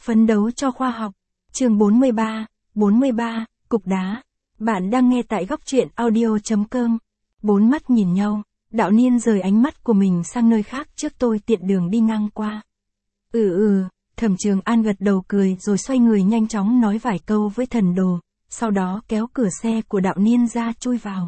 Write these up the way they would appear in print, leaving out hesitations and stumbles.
Phấn đấu cho khoa học. Chương 43, cục đá. Bạn đang nghe tại góc truyện audio.com. Bốn mắt nhìn nhau, Đạo Niên rời ánh mắt của mình sang nơi khác trước tôi tiện đường đi ngang qua. Thẩm Trường An gật đầu cười rồi xoay người nhanh chóng nói vài câu với thần đồ, sau đó kéo cửa xe của Đạo Niên ra chui vào.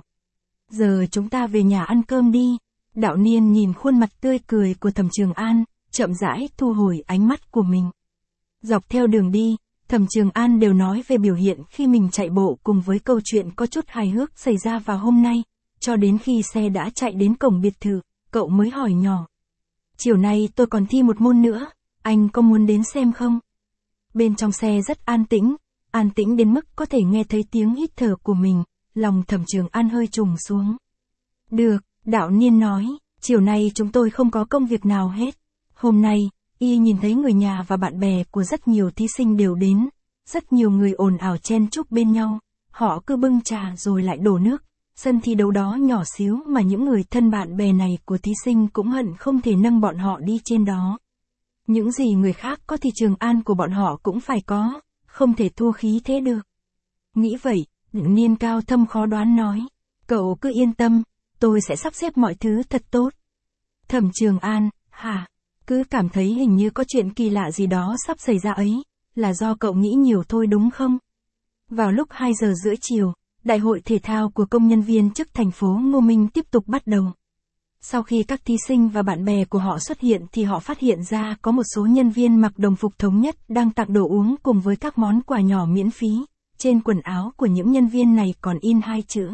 Giờ chúng ta về nhà ăn cơm đi. Đạo Niên nhìn khuôn mặt tươi cười của Thẩm Trường An, chậm rãi thu hồi ánh mắt của mình. Dọc theo đường đi, Thẩm Trường An đều nói về biểu hiện khi mình chạy bộ cùng với câu chuyện có chút hài hước xảy ra vào hôm nay, cho đến khi xe đã chạy đến cổng biệt thự, cậu mới hỏi nhỏ. Chiều nay tôi còn thi một môn nữa, anh có muốn đến xem không? Bên trong xe rất an tĩnh đến mức có thể nghe thấy tiếng hít thở của mình, lòng Thẩm Trường An hơi trùng xuống. Được, Đạo Niên nói, chiều nay chúng tôi không có công việc nào hết. Hôm nay, y nhìn thấy người nhà và bạn bè của rất nhiều thí sinh đều đến, rất nhiều người ồn ào chen chúc bên nhau, họ cứ bưng trà rồi lại đổ nước. Sân thi đấu đó nhỏ xíu mà những người thân bạn bè này của thí sinh cũng hận không thể nâng bọn họ đi trên đó. Những gì người khác có thì Trường An của bọn họ cũng phải có, không thể thua khí thế được. Nghĩ vậy, Niên cao thâm khó đoán nói, cậu cứ yên tâm, tôi sẽ sắp xếp mọi thứ thật tốt. Thẩm Trường An, hả? Cứ cảm thấy hình như có chuyện kỳ lạ gì đó sắp xảy ra ấy, là do cậu nghĩ nhiều thôi đúng không? Vào lúc 2 giờ rưỡi chiều, Đại hội thể thao của công nhân viên chức thành phố Ngô Minh tiếp tục bắt đầu. Sau khi các thí sinh và bạn bè của họ xuất hiện thì họ phát hiện ra có một số nhân viên mặc đồng phục thống nhất đang tặng đồ uống cùng với các món quà nhỏ miễn phí. Trên quần áo của những nhân viên này còn in 2 chữ.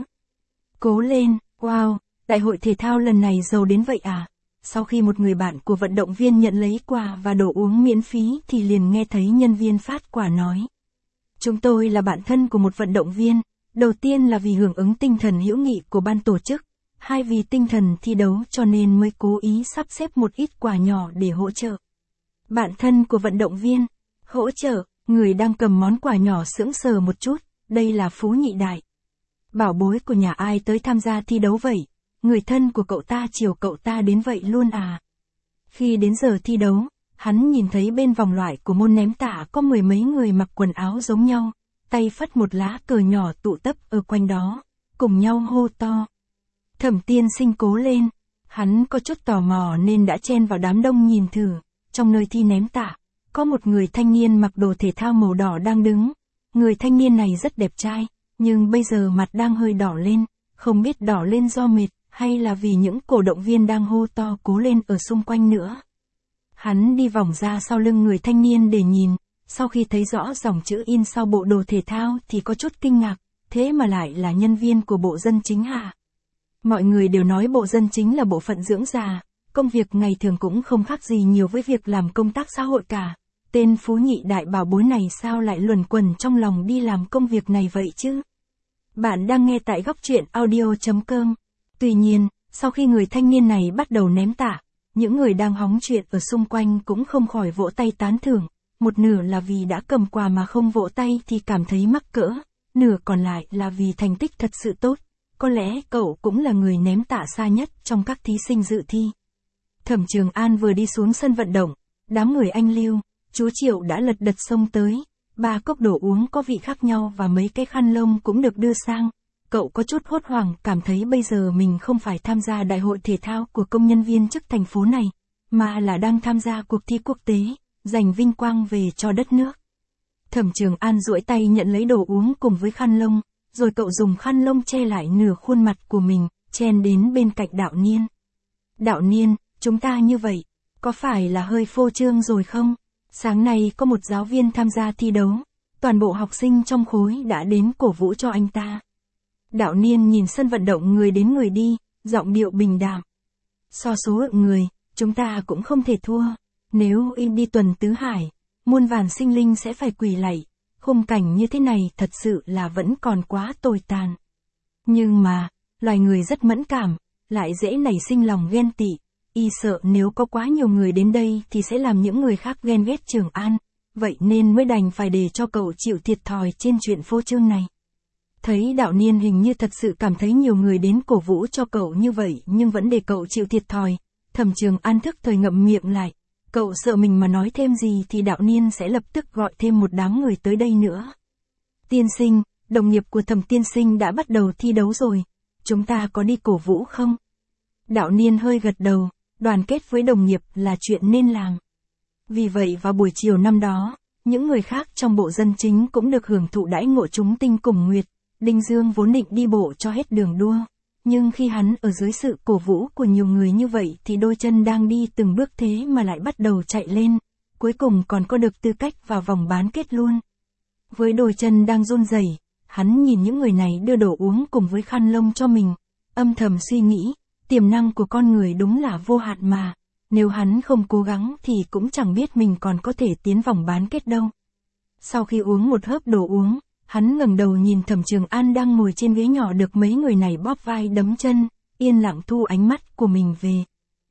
Cố lên, wow, đại hội thể thao lần này giàu đến vậy à? Sau khi một người bạn của vận động viên nhận lấy quà và đồ uống miễn phí thì liền nghe thấy nhân viên phát quà nói. Chúng tôi là bạn thân của một vận động viên, đầu tiên là vì hưởng ứng tinh thần hữu nghị của ban tổ chức, hai vì tinh thần thi đấu cho nên mới cố ý sắp xếp một ít quà nhỏ để hỗ trợ. Bạn thân của vận động viên, hỗ trợ, người đang cầm món quà nhỏ sững sờ một chút, đây là Phú Nhị Đại. Bảo bối của nhà ai tới tham gia thi đấu vậy? Người thân của cậu ta chiều cậu ta đến vậy luôn à? Khi đến giờ thi đấu, hắn nhìn thấy bên vòng loại của môn ném tạ có 10 mấy người mặc quần áo giống nhau, tay phất một lá cờ nhỏ tụ tập ở quanh đó, cùng nhau hô to. Thẩm tiên sinh cố lên, hắn có chút tò mò nên đã chen vào đám đông nhìn thử, trong nơi thi ném tạ, có một người thanh niên mặc đồ thể thao màu đỏ đang đứng. Người thanh niên này rất đẹp trai, nhưng bây giờ mặt đang hơi đỏ lên, không biết đỏ lên do mệt, hay là vì những cổ động viên đang hô to cố lên ở xung quanh nữa. Hắn đi vòng ra sau lưng người thanh niên để nhìn, sau khi thấy rõ dòng chữ in sau bộ đồ thể thao thì có chút kinh ngạc, thế mà lại là nhân viên của Bộ Dân Chính hả? Mọi người đều nói Bộ Dân Chính là bộ phận dưỡng già, công việc ngày thường cũng không khác gì nhiều với việc làm công tác xã hội cả. Tên Phú Nhị Đại bảo bối này sao lại luẩn quẩn trong lòng đi làm công việc này vậy chứ? Bạn đang nghe tại góc truyện audio.com. Tuy nhiên, sau khi người thanh niên này bắt đầu ném tạ, những người đang hóng chuyện ở xung quanh cũng không khỏi vỗ tay tán thưởng, một nửa là vì đã cầm quà mà không vỗ tay thì cảm thấy mắc cỡ, nửa còn lại là vì thành tích thật sự tốt, có lẽ cậu cũng là người ném tạ xa nhất trong các thí sinh dự thi. Thẩm Trường An vừa đi xuống sân vận động, đám người anh Lưu, chú Triệu đã lật đật xông tới, 3 cốc đồ uống có vị khác nhau và mấy cái khăn lông cũng được đưa sang. Cậu có chút hốt hoảng, cảm thấy bây giờ mình không phải tham gia đại hội thể thao của công nhân viên chức thành phố này, mà là đang tham gia cuộc thi quốc tế, giành vinh quang về cho đất nước. Thẩm Trường An duỗi tay nhận lấy đồ uống cùng với khăn lông, rồi cậu dùng khăn lông che lại nửa khuôn mặt của mình, chen đến bên cạnh Đạo Niên. Đạo Niên, chúng ta như vậy, có phải là hơi phô trương rồi không? Sáng nay có một giáo viên tham gia thi đấu, toàn bộ học sinh trong khối đã đến cổ vũ cho anh ta. Đạo Niên nhìn sân vận động người đến người đi, giọng điệu bình đạm. So số lượng người, chúng ta cũng không thể thua. Nếu in đi tuần tứ hải, muôn vàn sinh linh sẽ phải quỳ lạy. Khung cảnh như thế này thật sự là vẫn còn quá tồi tàn. Nhưng mà, loài người rất mẫn cảm, lại dễ nảy sinh lòng ghen tị. Y sợ nếu có quá nhiều người đến đây thì sẽ làm những người khác ghen ghét Trường An. Vậy nên mới đành phải để cho cậu chịu thiệt thòi trên chuyện phô trương này. Thấy Đạo Niên hình như thật sự cảm thấy nhiều người đến cổ vũ cho cậu như vậy nhưng vẫn để cậu chịu thiệt thòi, Thẩm Trường An thức thời ngậm miệng lại, Cậu sợ mình mà nói thêm gì thì đạo niên sẽ lập tức gọi thêm một đám người tới đây nữa. Tiên sinh, đồng nghiệp của Thẩm tiên sinh đã bắt đầu thi đấu rồi. Chúng ta có đi cổ vũ không? Đạo niên hơi gật đầu, đoàn kết với đồng nghiệp là chuyện nên làm. Vì vậy vào buổi chiều năm đó, những người khác trong bộ dân chính cũng được hưởng thụ đãi ngộ chúng tinh cùng nguyệt. Đinh Dương vốn định đi bộ cho hết đường đua. Nhưng khi hắn ở dưới sự cổ vũ của nhiều người như vậy thì đôi chân đang đi từng bước thế mà lại bắt đầu chạy lên. Cuối cùng còn có được tư cách vào vòng bán kết luôn. Với đôi chân đang run rẩy, hắn nhìn những người này đưa đồ uống cùng với khăn lông cho mình. Âm thầm suy nghĩ, tiềm năng của con người đúng là vô hạn mà. Nếu hắn không cố gắng thì cũng chẳng biết mình còn có thể tiến vòng bán kết đâu. Sau khi uống một hớp đồ uống, hắn ngẩng đầu nhìn Thẩm Trường An đang ngồi trên ghế nhỏ được mấy người này bóp vai đấm chân, yên lặng thu ánh mắt của mình về.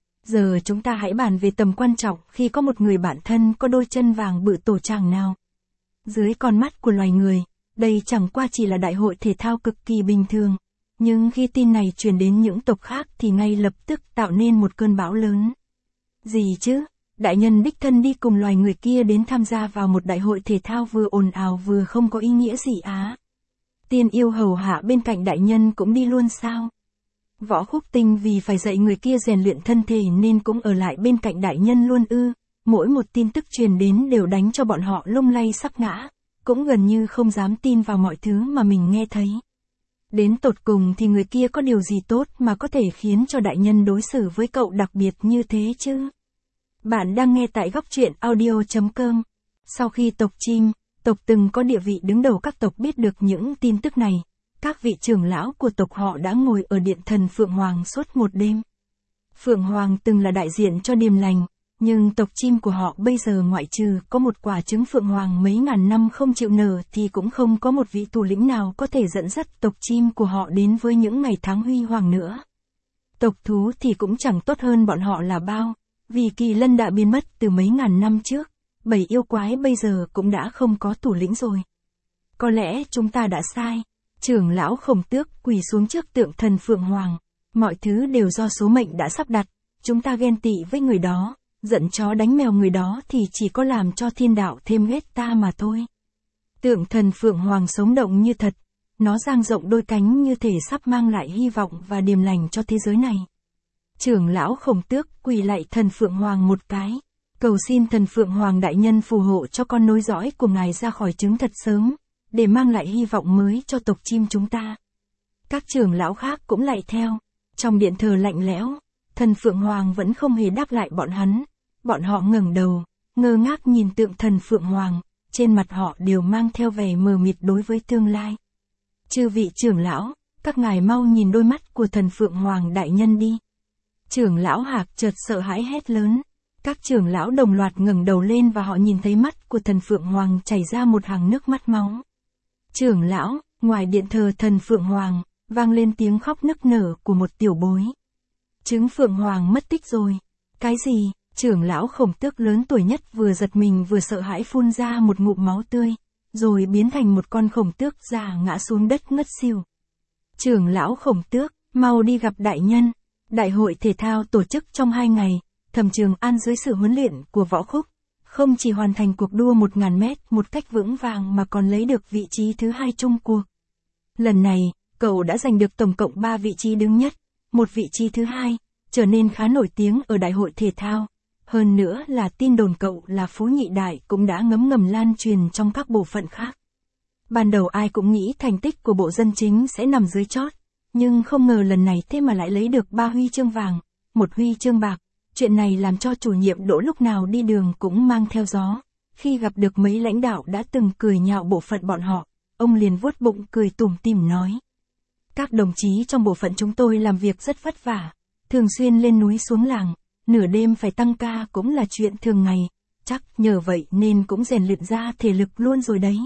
Giờ chúng ta hãy bàn về tầm quan trọng khi có một người bạn thân có đôi chân vàng bự tổ chàng nào. Dưới con mắt của loài người, đây chẳng qua chỉ là đại hội thể thao cực kỳ bình thường. Nhưng khi tin này truyền đến những tộc khác thì ngay lập tức tạo nên một cơn bão lớn. Gì chứ? Đại nhân đích thân đi cùng loài người kia đến tham gia vào một đại hội thể thao vừa ồn ào vừa không có ý nghĩa gì á. Tiên yêu hầu hạ bên cạnh đại nhân cũng đi luôn sao? Võ Khúc Tinh vì phải dạy người kia rèn luyện thân thể nên cũng ở lại bên cạnh đại nhân luôn ư. Mỗi một tin tức truyền đến đều đánh cho bọn họ lung lay sắp ngã, cũng gần như không dám tin vào mọi thứ mà mình nghe thấy. Đến tột cùng thì người kia có điều gì tốt mà có thể khiến cho đại nhân đối xử với cậu đặc biệt như thế chứ? Bạn đang nghe tại góc truyện audio.com. Sau khi tộc Chim, tộc từng có địa vị đứng đầu các tộc biết được những tin tức này, các vị trưởng lão của tộc họ đã ngồi ở điện thần Phượng Hoàng suốt một đêm. Phượng Hoàng từng là đại diện cho điềm lành, nhưng tộc Chim của họ bây giờ ngoại trừ có một quả trứng Phượng Hoàng mấy ngàn năm không chịu nở thì cũng không có một vị thủ lĩnh nào có thể dẫn dắt tộc Chim của họ đến với những ngày tháng huy hoàng nữa. Tộc thú thì cũng chẳng tốt hơn bọn họ là bao, vì Kỳ Lân đã biến mất từ mấy ngàn năm trước, 7 yêu quái bây giờ cũng đã không có thủ lĩnh rồi. Có lẽ chúng ta đã sai. Trưởng lão Khổng Tước quỳ xuống trước tượng thần Phượng Hoàng. Mọi thứ đều do số mệnh đã sắp đặt, chúng ta ghen tị với người đó, giận chó đánh mèo người đó thì chỉ có làm cho thiên đạo thêm ghét ta mà thôi. Tượng thần Phượng Hoàng sống động như thật, nó dang rộng đôi cánh như thể sắp mang lại hy vọng và điềm lành cho thế giới này. Trưởng lão Khổng Tước quỳ lạy thần Phượng Hoàng một cái, cầu xin thần Phượng Hoàng đại nhân phù hộ cho con nối dõi của ngài ra khỏi trứng thật sớm, để mang lại hy vọng mới cho tộc Chim chúng ta. Các trưởng lão khác cũng lạy theo. Trong điện thờ lạnh lẽo, thần Phượng Hoàng vẫn không hề đáp lại bọn hắn. Bọn họ ngẩng đầu, ngơ ngác nhìn tượng thần Phượng Hoàng, trên mặt họ đều mang theo vẻ mờ mịt đối với tương lai. Chư vị trưởng lão, các ngài mau nhìn đôi mắt của thần Phượng Hoàng đại nhân đi. Trưởng lão Hạc chợt sợ hãi hét lớn. Các trưởng lão đồng loạt ngẩng đầu lên và họ nhìn thấy mắt của thần Phượng Hoàng chảy ra một hàng nước mắt máu. Trưởng lão, ngoài điện thờ thần Phượng Hoàng, vang lên tiếng khóc nức nở của một tiểu bối. Trứng Phượng Hoàng mất tích rồi. Cái gì? Trưởng lão Khổng Tước lớn tuổi nhất vừa giật mình vừa sợ hãi phun ra một ngụm máu tươi, rồi biến thành một con khổng tước già ngã xuống đất ngất xỉu. Trưởng lão Khổng Tước, mau đi gặp đại nhân. Đại hội thể thao tổ chức trong 2 ngày, Thẩm Trường An dưới sự huấn luyện của Võ Khúc, không chỉ hoàn thành cuộc đua 1000 mét một cách vững vàng mà còn lấy được vị trí thứ 2 chung cuộc. Lần này, cậu đã giành được tổng cộng 3 vị trí đứng nhất, một vị trí thứ 2, trở nên khá nổi tiếng ở đại hội thể thao. Hơn nữa là tin đồn cậu là phú nhị đại cũng đã ngấm ngầm lan truyền trong các bộ phận khác. Ban đầu ai cũng nghĩ thành tích của bộ dân chính sẽ nằm dưới chót, nhưng không ngờ lần này thế mà lại lấy được 3 huy chương vàng, 1 huy chương bạc. Chuyện này làm cho chủ nhiệm Đỗ lúc nào đi đường cũng mang theo gió. Khi gặp được mấy lãnh đạo đã từng cười nhạo bộ phận bọn họ, ông liền vuốt bụng cười tủm tỉm nói. Các đồng chí trong bộ phận chúng tôi làm việc rất vất vả, thường xuyên lên núi xuống làng, nửa đêm phải tăng ca cũng là chuyện thường ngày, chắc nhờ vậy nên cũng rèn luyện ra thể lực luôn rồi đấy.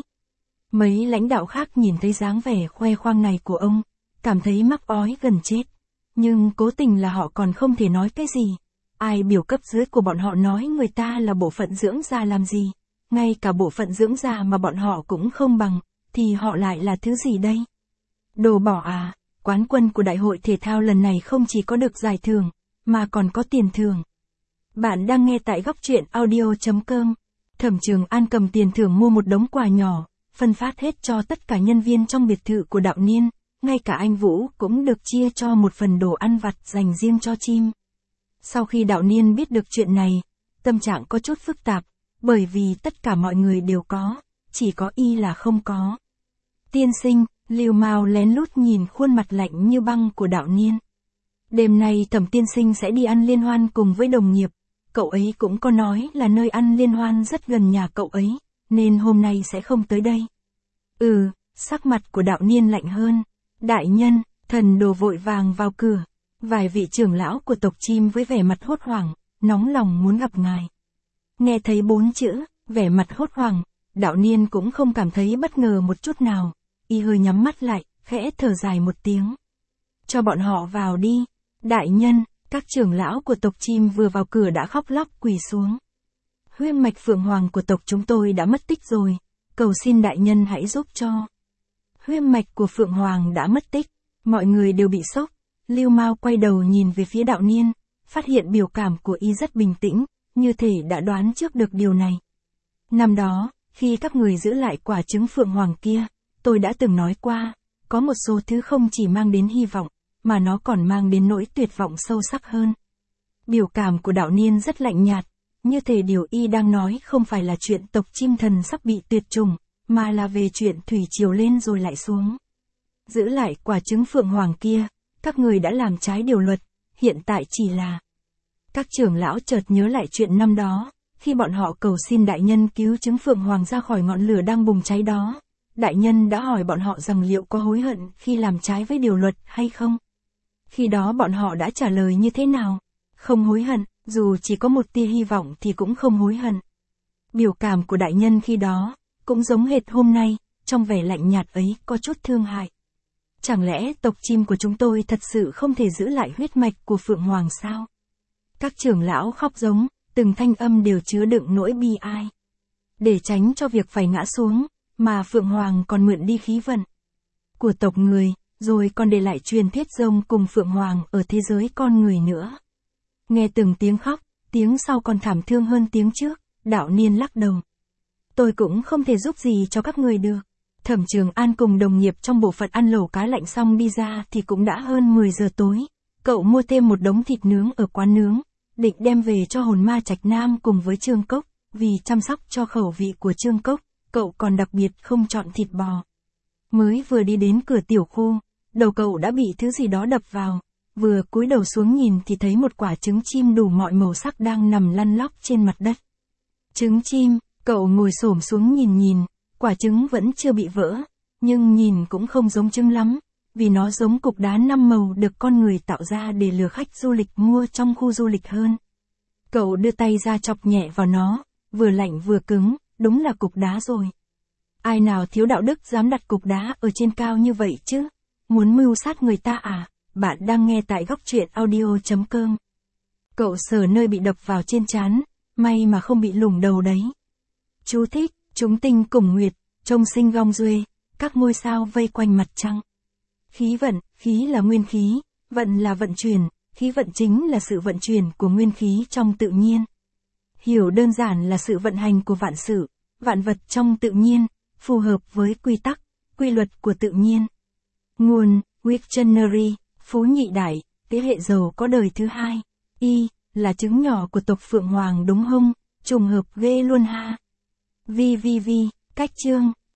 Mấy lãnh đạo khác nhìn thấy dáng vẻ khoe khoang này của ông, cảm thấy mắc ói gần chết, nhưng cố tình là họ còn không thể nói cái gì. Ai biểu cấp dưới của bọn họ nói người ta là bộ phận dưỡng da làm gì, ngay cả bộ phận dưỡng da mà bọn họ cũng không bằng, thì họ lại là thứ gì đây? Đồ bỏ à, quán quân của đại hội thể thao lần này không chỉ có được giải thưởng, mà còn có tiền thưởng. Bạn đang nghe tại góc truyện audio.com. Thẩm Trường An cầm tiền thưởng mua một đống quà nhỏ, phân phát hết cho tất cả nhân viên trong biệt thự của Đạo Niên, ngay cả anh Vũ cũng được chia cho một phần đồ ăn vặt dành riêng cho chim. Sau khi Đạo Niên biết được chuyện này, tâm trạng có chút phức tạp, bởi vì tất cả mọi người đều có, chỉ có y là không có. Tiên sinh, Lưu Mao lén lút nhìn khuôn mặt lạnh như băng của Đạo Niên. Đêm nay Thẩm tiên sinh sẽ đi ăn liên hoan cùng với đồng nghiệp, cậu ấy cũng có nói là nơi ăn liên hoan rất gần nhà cậu ấy, nên hôm nay sẽ không tới đây. Sắc mặt của Đạo Niên lạnh hơn. Đại nhân, thần đồ vội vàng vào cửa. Vài vị trưởng lão của tộc chim với vẻ mặt hốt hoảng, nóng lòng muốn gặp ngài. Nghe thấy 4 chữ, vẻ mặt hốt hoảng, Đạo Niên cũng không cảm thấy bất ngờ một chút nào. Y hơi nhắm mắt lại, khẽ thở dài một tiếng. Cho bọn họ vào đi. Đại nhân, các trưởng lão của tộc chim vừa vào cửa đã khóc lóc quỳ xuống. Huyết mạch Phượng Hoàng của tộc chúng tôi đã mất tích rồi, cầu xin đại nhân hãy giúp cho. Huyết mạch của Phượng Hoàng đã mất tích, mọi người đều bị sốc. Lưu Mao quay đầu nhìn về phía Đạo Niên, phát hiện biểu cảm của y rất bình tĩnh, như thể đã đoán trước được điều này. Năm đó, khi các người giữ lại quả trứng Phượng Hoàng kia, tôi đã từng nói qua, có một số thứ không chỉ mang đến hy vọng, mà nó còn mang đến nỗi tuyệt vọng sâu sắc hơn. Biểu cảm của Đạo Niên rất lạnh nhạt, như thể điều y đang nói không phải là chuyện tộc chim thần sắp bị tuyệt chủng, mà là về chuyện thủy triều lên rồi lại xuống. Giữ lại quả trứng Phượng Hoàng kia, các người đã làm trái điều luật, hiện tại chỉ là... Các trưởng lão chợt nhớ lại chuyện năm đó, khi bọn họ cầu xin đại nhân cứu trứng Phượng Hoàng ra khỏi ngọn lửa đang bùng cháy đó. Đại nhân đã hỏi bọn họ rằng liệu có hối hận khi làm trái với điều luật hay không? Khi đó bọn họ đã trả lời như thế nào? Không hối hận, dù chỉ có một tia hy vọng thì cũng không hối hận. Biểu cảm của đại nhân khi đó, cũng giống hệt hôm nay, trong vẻ lạnh nhạt ấy có chút thương hại. Chẳng lẽ tộc chim của chúng tôi thật sự không thể giữ lại huyết mạch của Phượng Hoàng sao? Các trưởng lão khóc giống, từng thanh âm đều chứa đựng nỗi bi ai. Để tránh cho việc phải ngã xuống, mà Phượng Hoàng còn mượn đi khí vận của tộc người, rồi còn để lại truyền thuyết rồng cùng Phượng Hoàng ở thế giới con người nữa. Nghe từng tiếng khóc, tiếng sau còn thảm thương hơn tiếng trước, Đạo Niên lắc đầu. Tôi cũng không thể giúp gì cho các người được. Thẩm Trường An cùng đồng nghiệp trong bộ phận ăn lẩu cá lạnh xong đi ra thì cũng đã hơn 10 giờ tối. Cậu mua thêm một đống thịt nướng ở quán nướng, định đem về cho hồn ma Trạch Nam cùng với Trương Cốc, vì chăm sóc cho khẩu vị của Trương Cốc, cậu còn đặc biệt không chọn thịt bò. Mới vừa đi đến cửa tiểu khu, đầu cậu đã bị thứ gì đó đập vào, vừa cúi đầu xuống nhìn thì thấy một quả trứng chim đủ mọi màu sắc đang nằm lăn lóc trên mặt đất. Trứng chim, cậu ngồi xổm xuống nhìn, quả trứng vẫn chưa bị vỡ, nhưng nhìn cũng không giống trứng lắm, vì nó giống cục đá 5 màu được con người tạo ra để lừa khách du lịch mua trong khu du lịch hơn. Cậu đưa tay ra chọc nhẹ vào nó, vừa lạnh vừa cứng, đúng là cục đá rồi. Ai nào thiếu đạo đức dám đặt cục đá ở trên cao như vậy chứ? Muốn mưu sát người ta à? Bạn đang nghe tại góc truyện audio.com. Cậu sờ nơi bị đập vào trên trán, may mà không bị lủng đầu đấy. Chú thích, chúng tinh cùng nguyệt, trông sinh gong duê, các ngôi sao vây quanh mặt trăng. Khí vận, khí là nguyên khí, vận là vận chuyển, khí vận chính là sự vận chuyển của nguyên khí trong tự nhiên. Hiểu đơn giản là sự vận hành của vạn sự, vạn vật trong tự nhiên, phù hợp với quy tắc, quy luật của tự nhiên. Nguồn, Wiktionary, Phú Nhị Đại, thế hệ giàu có đời thứ hai. Y, là trứng nhỏ của tộc Phượng Hoàng đúng không? Trùng hợp ghê luôn ha. VVV, cách chương.